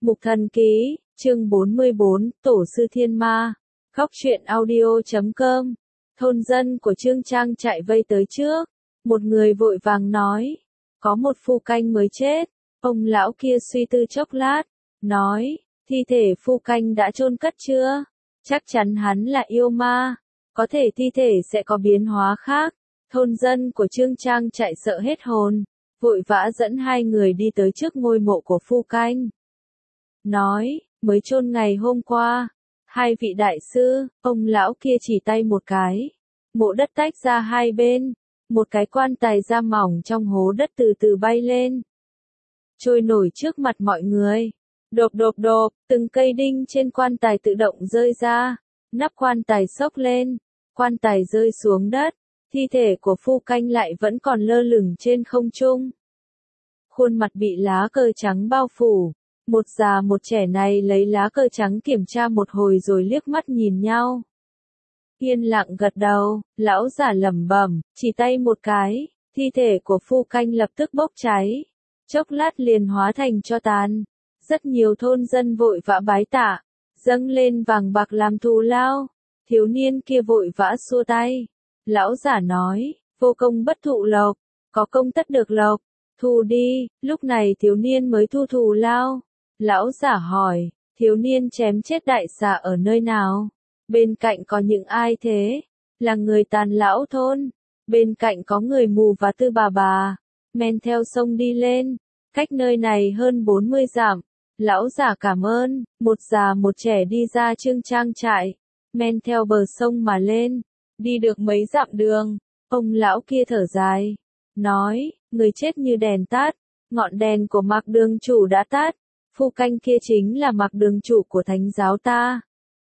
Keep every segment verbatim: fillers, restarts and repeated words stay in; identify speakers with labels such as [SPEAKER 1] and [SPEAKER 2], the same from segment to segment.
[SPEAKER 1] Mục Thần Ký, chương bốn mươi bốn, Tổ sư Thiên Ma. Góc truyện audio chấm com. Thôn dân của Trương Trang chạy vây tới trước. Một người vội vàng nói. Có một phu canh mới chết. Ông lão kia suy tư chốc lát. Nói, thi thể phu canh đã chôn cất chưa? Chắc chắn hắn là yêu ma. Có thể thi thể sẽ có biến hóa khác. Thôn dân của Trương Trang chạy sợ hết hồn. Vội vã dẫn hai người đi tới trước ngôi mộ của phu canh. Nói, mới chôn ngày hôm qua. Hai vị đại sư, ông lão kia chỉ tay một cái. Mộ đất tách ra hai bên. Một cái quan tài da mỏng trong hố đất từ từ bay lên. Trôi nổi trước mặt mọi người. Độp độp độp, từng cây đinh trên quan tài tự động rơi ra. Nắp quan tài xốc lên. Quan tài rơi xuống đất. Thi thể của phu canh lại vẫn còn lơ lửng trên không trung. Khuôn mặt bị lá cờ trắng bao phủ. Một già một trẻ này lấy lá cờ trắng kiểm tra một hồi rồi liếc mắt nhìn nhau. Yên lặng gật đầu, lão giả lẩm bẩm, chỉ tay một cái, thi thể của phu canh lập tức bốc cháy. Chốc lát liền hóa thành tro tàn. Rất nhiều thôn dân vội vã bái tạ, dâng lên vàng bạc làm thù lao. Thiếu niên kia vội vã xua tay. Lão giả nói, vô công bất thụ lộc, có công tất được lộc, thu đi. Lúc này thiếu niên mới thu thù lao. Lão giả hỏi, thiếu niên chém chết đại xà ở nơi nào? Bên cạnh có những ai thế? Là người Tàn lão thôn. Bên cạnh có người mù và Tư bà bà. Men theo sông đi lên. Cách nơi này hơn bốn mươi dặm. Lão giả cảm ơn. Một già một trẻ đi ra Trương Trang trại. Men theo bờ sông mà lên. Đi được mấy dặm đường. Ông lão kia thở dài. Nói, người chết như đèn tắt. Ngọn đèn của Mạc Đường chủ đã tắt. Phu canh kia chính là Mạc Đường chủ của thánh giáo ta.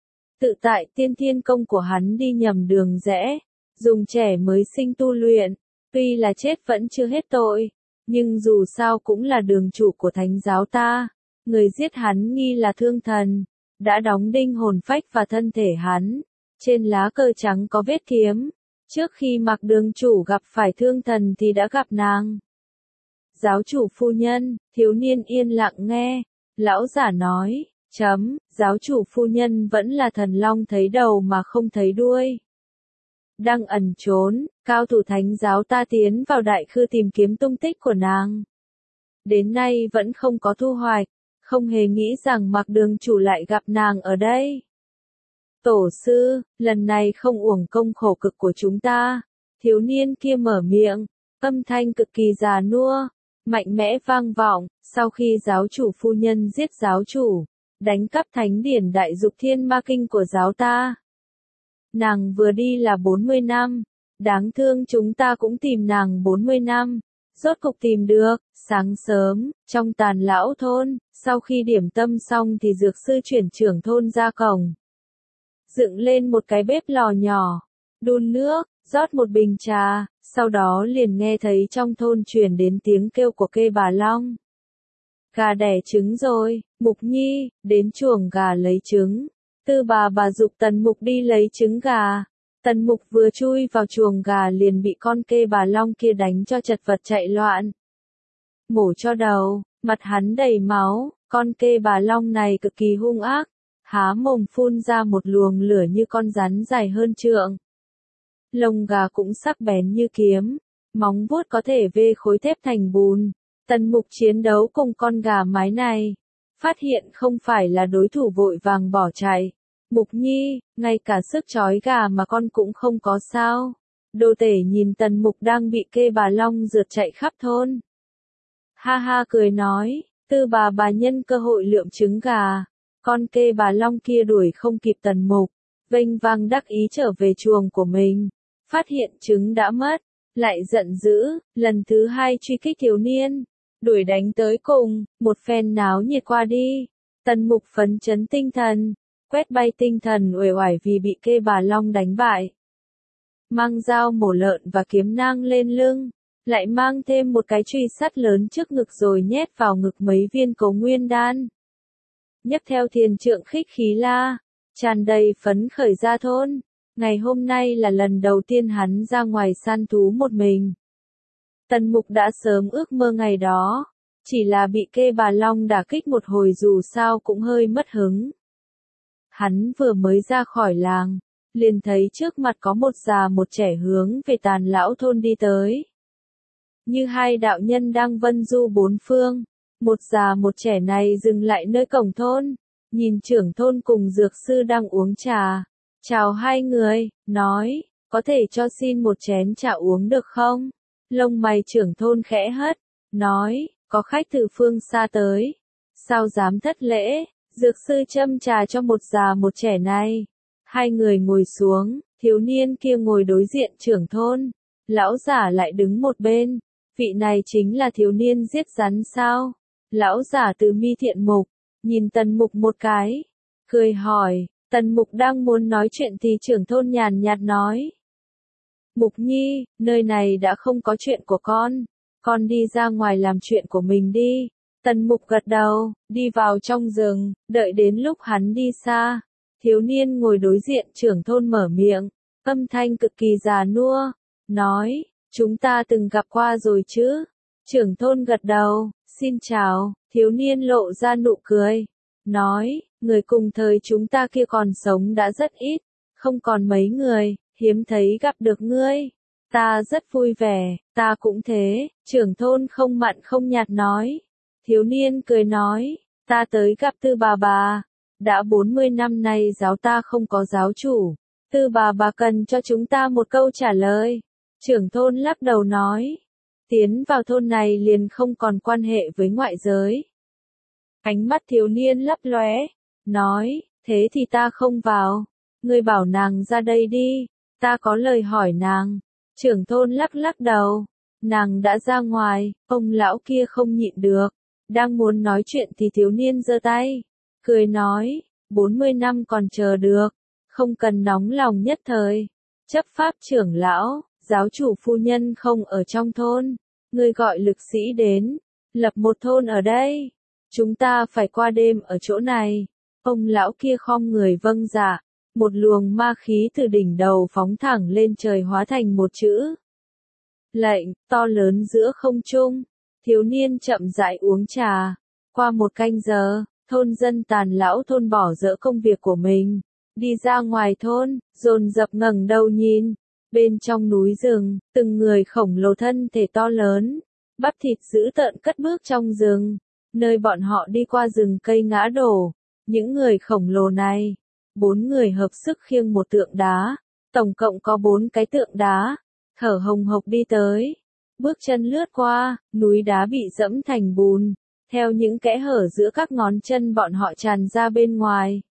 [SPEAKER 1] Tự tại tiên thiên công của hắn đi nhầm đường rẽ. Dùng trẻ mới sinh tu luyện. Tuy là chết vẫn chưa hết tội. Nhưng dù sao cũng là đường chủ của thánh giáo ta. Người giết hắn nghi là thương thần. Đã đóng đinh hồn phách và thân thể hắn. Trên lá cờ trắng có vết kiếm. Trước khi Mạc Đường chủ gặp phải thương thần thì đã gặp nàng. Giáo chủ phu nhân, thiếu niên yên lặng nghe. Lão giả nói, chấm, giáo chủ phu nhân vẫn là thần long thấy đầu mà không thấy đuôi. Đang ẩn trốn, cao thủ thánh giáo ta tiến vào đại khư tìm kiếm tung tích của nàng. Đến nay vẫn không có thu hoạch, không hề nghĩ rằng Mạc Đường chủ lại gặp nàng ở đây. Tổ sư, lần này không uổng công khổ cực của chúng ta. Thiếu niên kia mở miệng, âm thanh cực kỳ già nua, mạnh mẽ vang vọng. Sau khi giáo chủ phu nhân giết giáo chủ, đánh cắp thánh điển đại dục thiên ma kinh của giáo ta. Nàng vừa đi là bốn mươi năm, đáng thương chúng ta cũng tìm nàng bốn mươi năm, rốt cục tìm được. Sáng sớm, trong Tàn lão thôn, sau khi điểm tâm xong thì dược sư chuyển trưởng thôn ra cổng. Dựng lên một cái bếp lò nhỏ, đun nước, rót một bình trà, sau đó liền nghe thấy trong thôn truyền đến tiếng kêu của kê bà Long. Gà đẻ trứng rồi, Mục Nhi, đến chuồng gà lấy trứng. Tư bà bà giục Tần Mục đi lấy trứng gà. Tần Mục vừa chui vào chuồng gà liền bị con kê bà Long kia đánh cho chật vật chạy loạn. Mổ cho đầu, mặt hắn đầy máu, con kê bà Long này cực kỳ hung ác. Há mồm phun ra một luồng lửa như con rắn dài hơn trượng. Lông gà cũng sắc bén như kiếm, móng vuốt có thể vê khối thép thành bùn. Tần Mục chiến đấu cùng con gà mái này, phát hiện không phải là đối thủ vội vàng bỏ chạy. Mục Nhi, ngay cả sức trói gà mà con cũng không có sao. Đồ tể nhìn Tần Mục đang bị kê bà Long rượt chạy khắp thôn. Ha ha cười nói, Tư bà bà nhân cơ hội lượm trứng gà. Con kê bà Long kia đuổi không kịp Tần Mục, vênh vang đắc ý trở về chuồng của mình. Phát hiện trứng đã mất, lại giận dữ, lần thứ hai truy kích thiếu niên. Đuổi đánh tới cùng, một phen náo nhiệt qua đi. Tần Mục phấn chấn tinh thần, quét bay tinh thần uể oải vì bị kê bà Long đánh bại. Mang dao mổ lợn và kiếm nang lên lưng, lại mang thêm một cái truy sắt lớn trước ngực rồi nhét vào ngực mấy viên Cấu Nguyên đan. Nhấp theo thiền trượng khích khí la, tràn đầy phấn khởi ra thôn. Ngày hôm nay là lần đầu tiên hắn ra ngoài săn thú một mình. Tần Mục đã sớm ước mơ ngày đó. chỉ là bị Kê Bà Long đả kích một hồi dù sao cũng hơi mất hứng. Hắn vừa mới ra khỏi làng, liền thấy trước mặt có một già một trẻ hướng về Tàn Lão thôn đi tới. Như hai đạo nhân đang vân du bốn phương, một già một trẻ này dừng lại nơi cổng thôn, nhìn trưởng thôn cùng dược sư đang uống trà, chào hai người, nói, có thể cho xin một chén trà uống được không? Lông mày trưởng thôn khẽ hất, nói, có khách từ phương xa tới, sao dám thất lễ? Dược sư châm trà cho một già một trẻ này. Hai người ngồi xuống, thiếu niên kia ngồi đối diện trưởng thôn, lão giả lại đứng một bên. Vị này chính là thiếu niên giết rắn sao? Lão giả từ mi thiện mục, nhìn Tần Mục một cái, cười hỏi, Tần Mục đang muốn nói chuyện thì trưởng thôn nhàn nhạt nói. Mục Nhi, nơi này đã không có chuyện của con, con đi ra ngoài làm chuyện của mình đi. Tần Mục gật đầu, đi vào trong rừng, đợi đến lúc hắn đi xa. Thiếu niên ngồi đối diện trưởng thôn mở miệng, âm thanh cực kỳ già nua, nói, chúng ta từng gặp qua rồi chứ? Trưởng thôn gật đầu, xin chào, thiếu niên lộ ra nụ cười, nói, người cùng thời chúng ta kia còn sống đã rất ít, không còn mấy người, hiếm thấy gặp được ngươi. Ta rất vui vẻ, ta cũng thế, trưởng thôn không mặn không nhạt nói. Thiếu niên cười nói, ta tới gặp Tư bà bà, đã bốn mươi năm nay giáo ta không có giáo chủ, Tư bà bà cần cho chúng ta một câu trả lời. Trưởng thôn lắc đầu nói, tiến vào thôn này liền không còn quan hệ với ngoại giới. Ánh mắt thiếu niên lấp lóe, nói, thế thì ta không vào, ngươi bảo nàng ra đây đi, ta có lời hỏi nàng. Trưởng thôn lắc lắc đầu, nàng đã ra ngoài, ông lão kia không nhịn được, đang muốn nói chuyện thì thiếu niên giơ tay, cười nói, bốn mươi năm còn chờ được, không cần nóng lòng nhất thời. Chấp pháp trưởng lão, giáo chủ phu nhân không ở trong thôn, ngươi gọi lực sĩ đến, lập một thôn ở đây, chúng ta phải qua đêm ở chỗ này. Ông lão kia khom người vâng dạ, một luồng ma khí từ đỉnh đầu phóng thẳng lên trời hóa thành một chữ lệnh, to lớn giữa không trung. Thiếu niên chậm rãi uống trà. Qua một canh giờ, thôn dân Tàn Lão thôn bỏ dỡ công việc của mình, đi ra ngoài thôn, dồn dập ngẩng đầu nhìn. Bên trong núi rừng, từng người khổng lồ thân thể to lớn, bắp thịt dữ tợn cất bước trong rừng. Nơi bọn họ đi qua rừng cây ngã đổ, những người khổng lồ này, bốn người hợp sức khiêng một tượng đá, tổng cộng có bốn cái tượng đá, thở hồng hộc đi tới. Bước chân lướt qua, núi đá bị dẫm thành bùn, theo những kẽ hở giữa các ngón chân bọn họ tràn ra bên ngoài.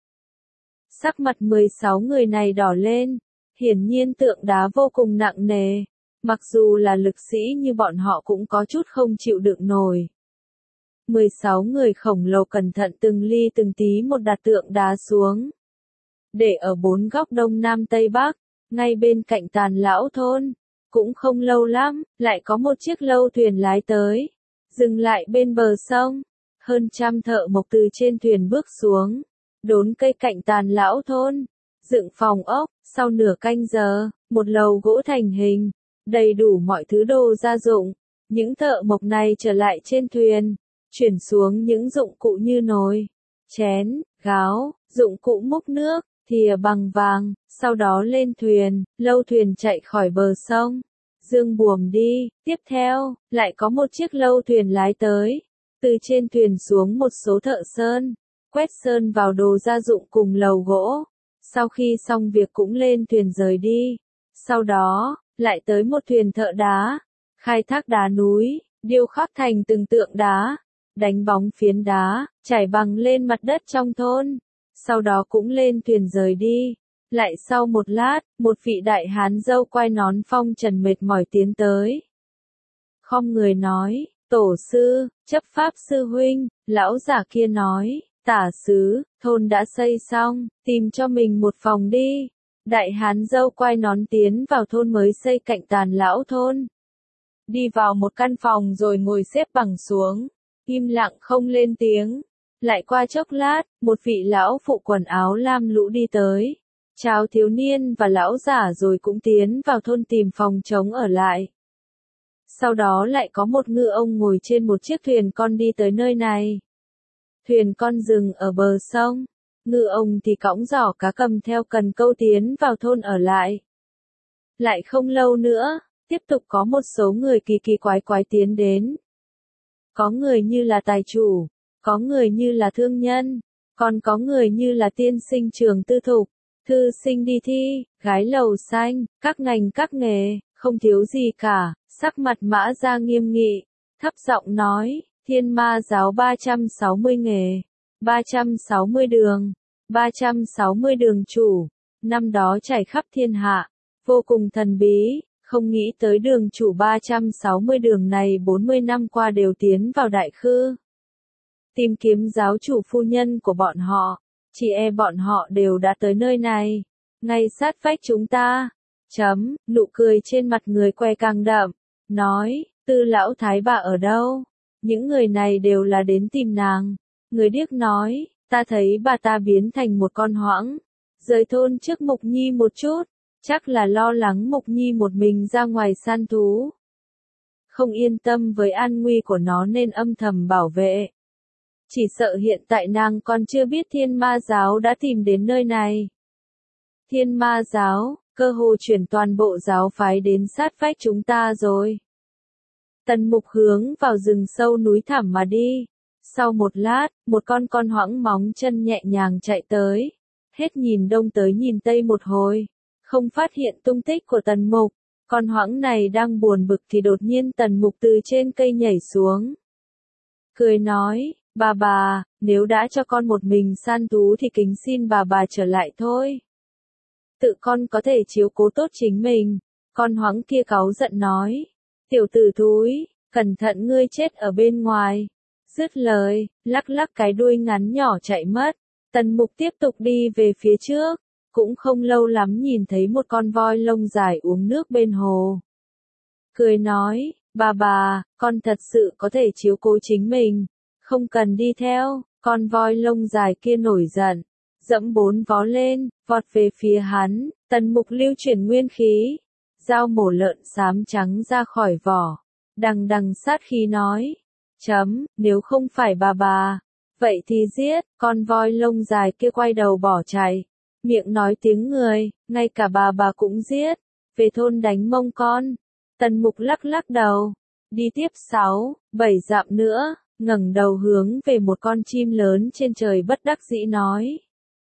[SPEAKER 1] Sắc mặt mười sáu người này đỏ lên, hiển nhiên tượng đá vô cùng nặng nề, mặc dù là lực sĩ như bọn họ cũng có chút không chịu đựng nổi. mười sáu người khổng lồ cẩn thận từng ly từng tí một đặt tượng đá xuống, để ở bốn góc đông nam tây bắc, ngay bên cạnh Tàn Lão thôn. Cũng không lâu lắm, lại có một chiếc lâu thuyền lái tới, dừng lại bên bờ sông. Hơn trăm thợ mộc từ trên thuyền bước xuống, đốn cây cạnh Tàn Lão thôn, dựng phòng ốc. Sau nửa canh giờ, một lầu gỗ thành hình, đầy đủ mọi thứ đồ gia dụng. Những thợ mộc này trở lại trên thuyền, chuyển xuống những dụng cụ như nồi, chén, gáo, dụng cụ múc nước, thìa bằng vàng, sau đó lên thuyền, lâu thuyền chạy khỏi bờ sông, dương buồm đi. Tiếp theo, lại có một chiếc lâu thuyền lái tới, từ trên thuyền xuống một số thợ sơn, quét sơn vào đồ gia dụng cùng lầu gỗ. Sau khi xong việc cũng lên thuyền rời đi. Sau đó, lại tới một thuyền thợ đá, khai thác đá núi, điêu khắc thành từng tượng đá, đánh bóng phiến đá, trải bằng lên mặt đất trong thôn. Sau đó cũng lên thuyền rời đi. Lại sau một lát, một vị đại hán râu quai nón phong trần mệt mỏi tiến tới. Khom người nói, tổ sư, chấp pháp sư huynh. Lão giả kia nói, tả sứ, thôn đã xây xong, tìm cho mình một phòng đi. Đại hán râu quai nón tiến vào thôn mới xây cạnh Tàn Lão thôn. Đi vào một căn phòng rồi ngồi xếp bằng xuống, im lặng không lên tiếng. Lại qua chốc lát, một vị lão phụ quần áo lam lũ đi tới, chào thiếu niên và lão giả rồi cũng tiến vào thôn tìm phòng trống ở lại. Sau đó lại có một ngư ông ngồi trên một chiếc thuyền con đi tới nơi này. Thuyền con dừng ở bờ sông, ngư ông thì cõng giỏ cá cầm theo cần câu tiến vào thôn ở lại. Lại không lâu nữa, tiếp tục có một số người kỳ kỳ quái quái tiến đến. Có người như là tài chủ, có người như là thương nhân, còn có người như là tiên sinh trường tư thục, thư sinh đi thi, gái lầu xanh, các ngành các nghề, không thiếu gì cả, sắc mặt Mã Gia nghiêm nghị, thấp giọng nói, Thiên Ma giáo ba trăm sáu mươi nghề, ba trăm sáu mươi đường, ba trăm sáu mươi đường chủ, năm đó trải khắp thiên hạ, vô cùng thần bí, không nghĩ tới đường chủ ba trăm sáu mươi đường này bốn mươi năm qua đều tiến vào đại khư. Tìm kiếm giáo chủ phu nhân của bọn họ, chỉ e bọn họ đều đã tới nơi này, ngay sát vách chúng ta. Chấm, nụ cười trên mặt người que càng đậm, nói, Tư lão thái bà ở đâu? Những người này đều là đến tìm nàng. Người điếc nói, ta thấy bà ta biến thành một con hoãng, rời thôn trước Mục Nhi một chút, chắc là lo lắng Mục Nhi một mình ra ngoài săn thú. Không yên tâm với an nguy của nó nên âm thầm bảo vệ. Chỉ sợ hiện tại nàng còn chưa biết Thiên Ma giáo đã tìm đến nơi này. Thiên Ma giáo, cơ hồ chuyển toàn bộ giáo phái đến sát vách chúng ta rồi. Tần Mục hướng vào rừng sâu núi thẳm mà đi. Sau một lát, một con con hoãng móng chân nhẹ nhàng chạy tới. Hết nhìn đông tới nhìn tây một hồi. Không phát hiện tung tích của Tần Mục. Con hoãng này đang buồn bực thì đột nhiên Tần Mục từ trên cây nhảy xuống. Cười nói, bà bà, nếu đã cho con một mình săn thú thì kính xin bà bà trở lại thôi. Tự con có thể chiếu cố tốt chính mình. Con hoãng kia cáu giận nói. Tiểu tử thúi, cẩn thận ngươi chết ở bên ngoài. Dứt lời, lắc lắc cái đuôi ngắn nhỏ chạy mất. Tần Mục tiếp tục đi về phía trước. Cũng không lâu lắm nhìn thấy một con voi lông dài uống nước bên hồ. Cười nói, bà bà, con thật sự có thể chiếu cố chính mình. Không cần đi theo. Con voi lông dài kia nổi giận. Dẫm bốn vó lên, vọt về phía hắn. Tần Mục lưu chuyển nguyên khí. Dao mổ lợn xám trắng ra khỏi vỏ. Đằng đằng sát khí nói. Chấm, nếu không phải bà bà. Vậy thì giết, con voi lông dài kia quay đầu bỏ chạy. Miệng nói tiếng người, ngay cả bà bà cũng giết. Về thôn đánh mông con. Tần Mục lắc lắc đầu. Đi tiếp sáu, bảy dặm nữa, ngẩng đầu hướng về một con chim lớn trên trời bất đắc dĩ nói.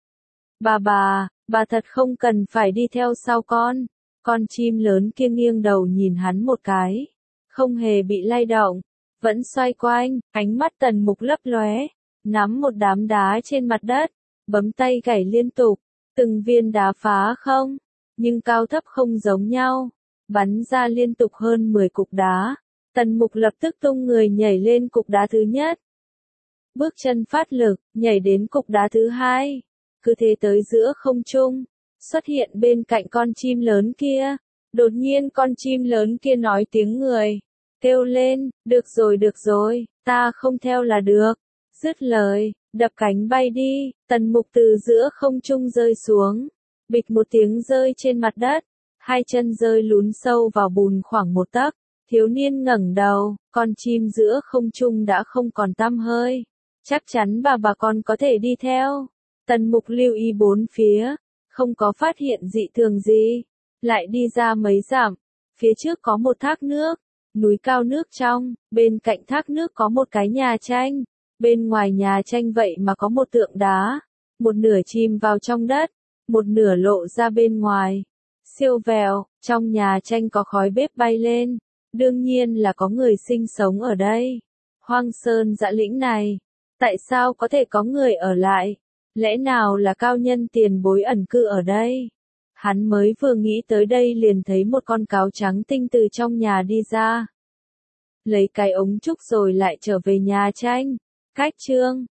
[SPEAKER 1] Bà bà, bà thật không cần phải đi theo sau con. Con chim lớn kia nghiêng đầu nhìn hắn một cái. Không hề bị lay động. Vẫn xoay quanh, ánh mắt Tần Mục lấp lóe. Nắm một đám đá trên mặt đất. Bấm tay gảy liên tục. Từng viên đá phá không. Nhưng cao thấp không giống nhau. Bắn ra liên tục hơn mười cục đá. Tần Mục lập tức tung người nhảy lên cục đá thứ nhất. Bước chân phát lực, nhảy đến cục đá thứ hai. Cứ thế tới giữa không trung. Xuất hiện bên cạnh con chim lớn kia. Đột nhiên con chim lớn kia nói tiếng người. Kêu lên, được rồi được rồi, ta không theo là được. Dứt lời, đập cánh bay đi, Tần Mục từ giữa không trung rơi xuống. Bịch một tiếng rơi trên mặt đất. Hai chân rơi lún sâu vào bùn khoảng một tấc. Thiếu niên ngẩng đầu, con chim giữa không trung đã không còn tăm hơi. Chắc chắn bà bà con có thể đi theo. Tần Mục lưu ý bốn phía. Không có phát hiện dị thường gì. Lại đi ra mấy dặm. Phía trước có một thác nước. Núi cao nước trong. Bên cạnh thác nước có một cái nhà tranh. Bên ngoài nhà tranh vậy mà có một tượng đá. Một nửa chìm vào trong đất. Một nửa lộ ra bên ngoài. Siêu vẹo. Trong nhà tranh có khói bếp bay lên. Đương nhiên là có người sinh sống ở đây. Hoang sơn dã lĩnh này. Tại sao có thể có người ở lại? Lẽ nào là cao nhân tiền bối ẩn cư ở đây? Hắn mới vừa nghĩ tới đây liền thấy một con cáo trắng tinh từ trong nhà đi ra. Lấy cái ống trúc rồi lại trở về nhà tranh. Cách chương